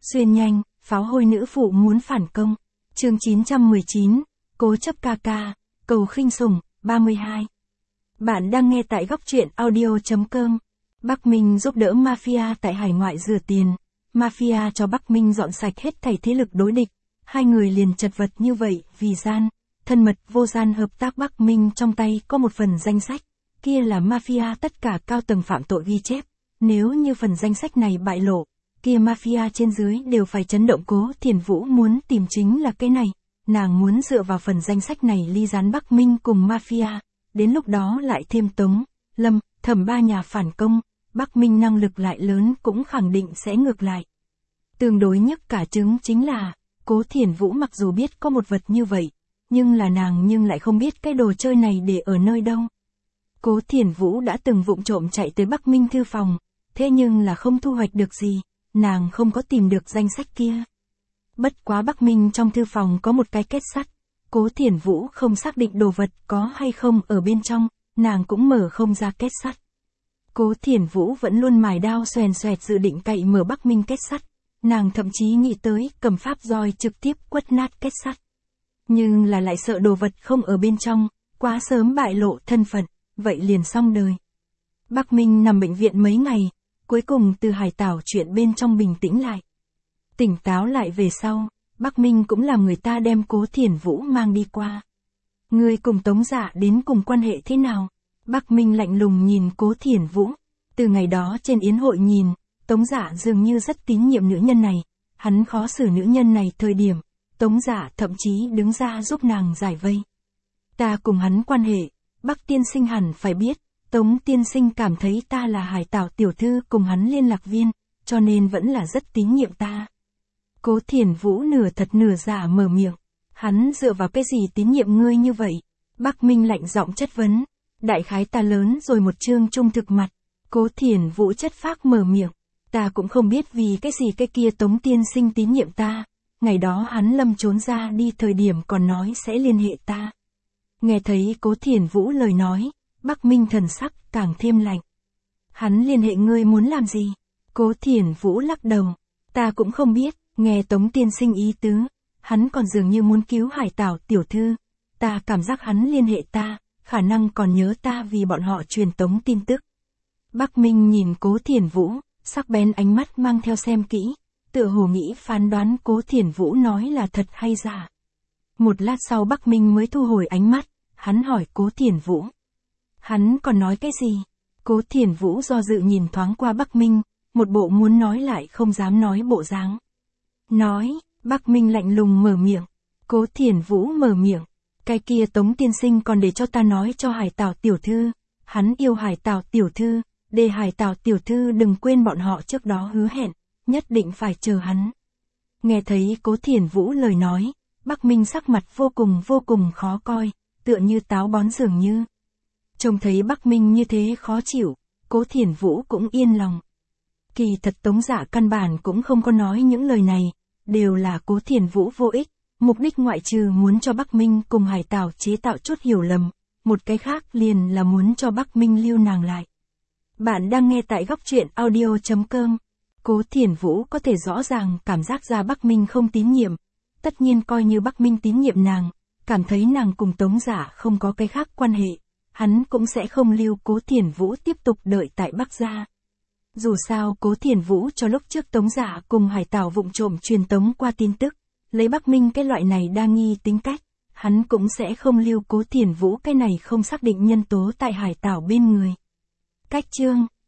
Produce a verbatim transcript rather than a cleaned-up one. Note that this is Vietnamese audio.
Xuyên nhanh, pháo hôi nữ phụ muốn phản công. Chương chín trăm mười chín, cố chấp ca ca, cầu khinh sủng, ba mươi hai. Bạn đang nghe tại góc truyện audio chấm com. Bắc Minh giúp đỡ mafia tại hải ngoại rửa tiền. Mafia cho Bắc Minh dọn sạch hết thảy thế lực đối địch. Hai người liền chật vật như vậy vì gian, thân mật vô gian hợp tác. Bắc Minh trong tay có một phần danh sách. Kia là mafia tất cả cao tầng phạm tội ghi chép. Nếu như phần danh sách này bại lộ, kia mafia trên dưới đều phải chấn động. Cố Thiền Vũ muốn tìm chính là cái này. Nàng muốn dựa vào phần danh sách này ly gián Bắc Minh cùng mafia. Đến lúc đó lại thêm Tống, Lâm, Thẩm ba nhà phản công, Bắc Minh năng lực lại lớn cũng khẳng định sẽ ngược lại. Tương đối nhất cả chứng chính là, Cố Thiền Vũ mặc dù biết có một vật như vậy, nhưng là nàng nhưng lại không biết cái đồ chơi này để ở nơi đâu. Cố Thiền Vũ đã từng vụng trộm chạy tới Bắc Minh thư phòng, thế nhưng là không thu hoạch được gì, nàng không có tìm được danh sách kia. Bất quá Bắc Minh trong thư phòng có một cái kết sắt, Cố Thiền Vũ không xác định đồ vật có hay không ở bên trong, nàng cũng mở không ra kết sắt. Cố Thiền Vũ vẫn luôn mài đao xoèn xoẹt dự định cậy mở Bắc Minh kết sắt, nàng thậm chí nghĩ tới cầm pháp roi trực tiếp quất nát kết sắt. Nhưng là lại sợ đồ vật không ở bên trong, quá sớm bại lộ thân phận, vậy liền xong đời. Bắc Minh nằm bệnh viện mấy ngày, cuối cùng từ hải tảo chuyện bên trong bình tĩnh lại. Tỉnh táo lại về sau, Bắc Minh cũng làm người ta đem Cố Thiền Vũ mang đi qua. Người cùng Tống Dạ đến cùng quan hệ thế nào? Bắc Minh lạnh lùng nhìn Cố Thiền Vũ. Từ ngày đó trên yến hội nhìn, Tống Dạ dường như rất tín nhiệm nữ nhân này. Hắn khó xử nữ nhân này thời điểm, Tống Dạ thậm chí đứng ra giúp nàng giải vây. Ta cùng hắn quan hệ, Bắc tiên sinh hẳn phải biết, Tống tiên sinh cảm thấy ta là hải tảo tiểu thư cùng hắn liên lạc viên, cho nên vẫn là rất tín nhiệm ta. Cố Thiền Vũ nửa thật nửa giả mở miệng. Hắn dựa vào cái gì tín nhiệm ngươi như vậy? Bắc Minh lạnh giọng chất vấn. Đại khái ta lớn rồi một chương trung thực mặt. Cố Thiền Vũ chất phác mở miệng. Ta cũng không biết vì cái gì cái kia Tống tiên sinh tín nhiệm ta. Ngày đó hắn Lâm trốn ra đi thời điểm còn nói sẽ liên hệ ta. Nghe thấy Cố Thiền Vũ lời nói, Bắc Minh thần sắc càng thêm lạnh. Hắn liên hệ ngươi muốn làm gì? Cố Thiền Vũ lắc đầu. Ta cũng không biết. Nghe Tống tiên sinh ý tứ, hắn còn dường như muốn cứu hải tảo tiểu thư. Ta cảm giác hắn liên hệ ta, khả năng còn nhớ ta vì bọn họ truyền tống tin tức. Bắc Minh nhìn Cố Thiền Vũ, sắc bén ánh mắt mang theo xem kỹ, tựa hồ nghĩ phán đoán Cố Thiền Vũ nói là thật hay giả. Một lát sau Bắc Minh mới thu hồi ánh mắt, hắn hỏi Cố Thiền Vũ. Hắn còn nói cái gì? Cố Thiền Vũ do dự nhìn thoáng qua Bắc Minh, một bộ muốn nói lại không dám nói bộ dáng. Nói, Bắc Minh lạnh lùng mở miệng. Cố Thiền Vũ mở miệng. Cái kia Tống tiên sinh còn để cho ta nói cho hải tảo tiểu thư. Hắn yêu hải tảo tiểu thư, để hải tảo tiểu thư đừng quên bọn họ trước đó hứa hẹn, nhất định phải chờ hắn. Nghe thấy Cố Thiền Vũ lời nói, Bắc Minh sắc mặt vô cùng vô cùng khó coi, tựa như táo bón dường như. Trông thấy Bắc Minh như thế khó chịu, Cố Thiền Vũ cũng yên lòng. Kỳ thật Tống Dạ căn bản cũng không có nói những lời này, đều là Cố Thiền Vũ vô ích, mục đích ngoại trừ muốn cho Bắc Minh cùng hải tảo chế tạo chút hiểu lầm, một cái khác liền là muốn cho Bắc Minh lưu nàng lại. Bạn đang nghe tại góc truyện audio chấm com. Cố Thiền Vũ có thể rõ ràng cảm giác ra Bắc Minh không tín nhiệm, tất nhiên coi như Bắc Minh tín nhiệm nàng, cảm thấy nàng cùng Tống Dạ không có cái khác quan hệ, hắn cũng sẽ không lưu Cố Thiền Vũ tiếp tục đợi tại Bắc gia. Dù sao Cố Thiền Vũ cho lúc trước Tống Dạ cùng hải tảo vụng trộm truyền tống qua tin tức, lấy Bắc Minh cái loại này đa nghi tính cách, hắn cũng sẽ không lưu Cố Thiền Vũ cái này không xác định nhân tố tại hải tảo bên người. Cách chương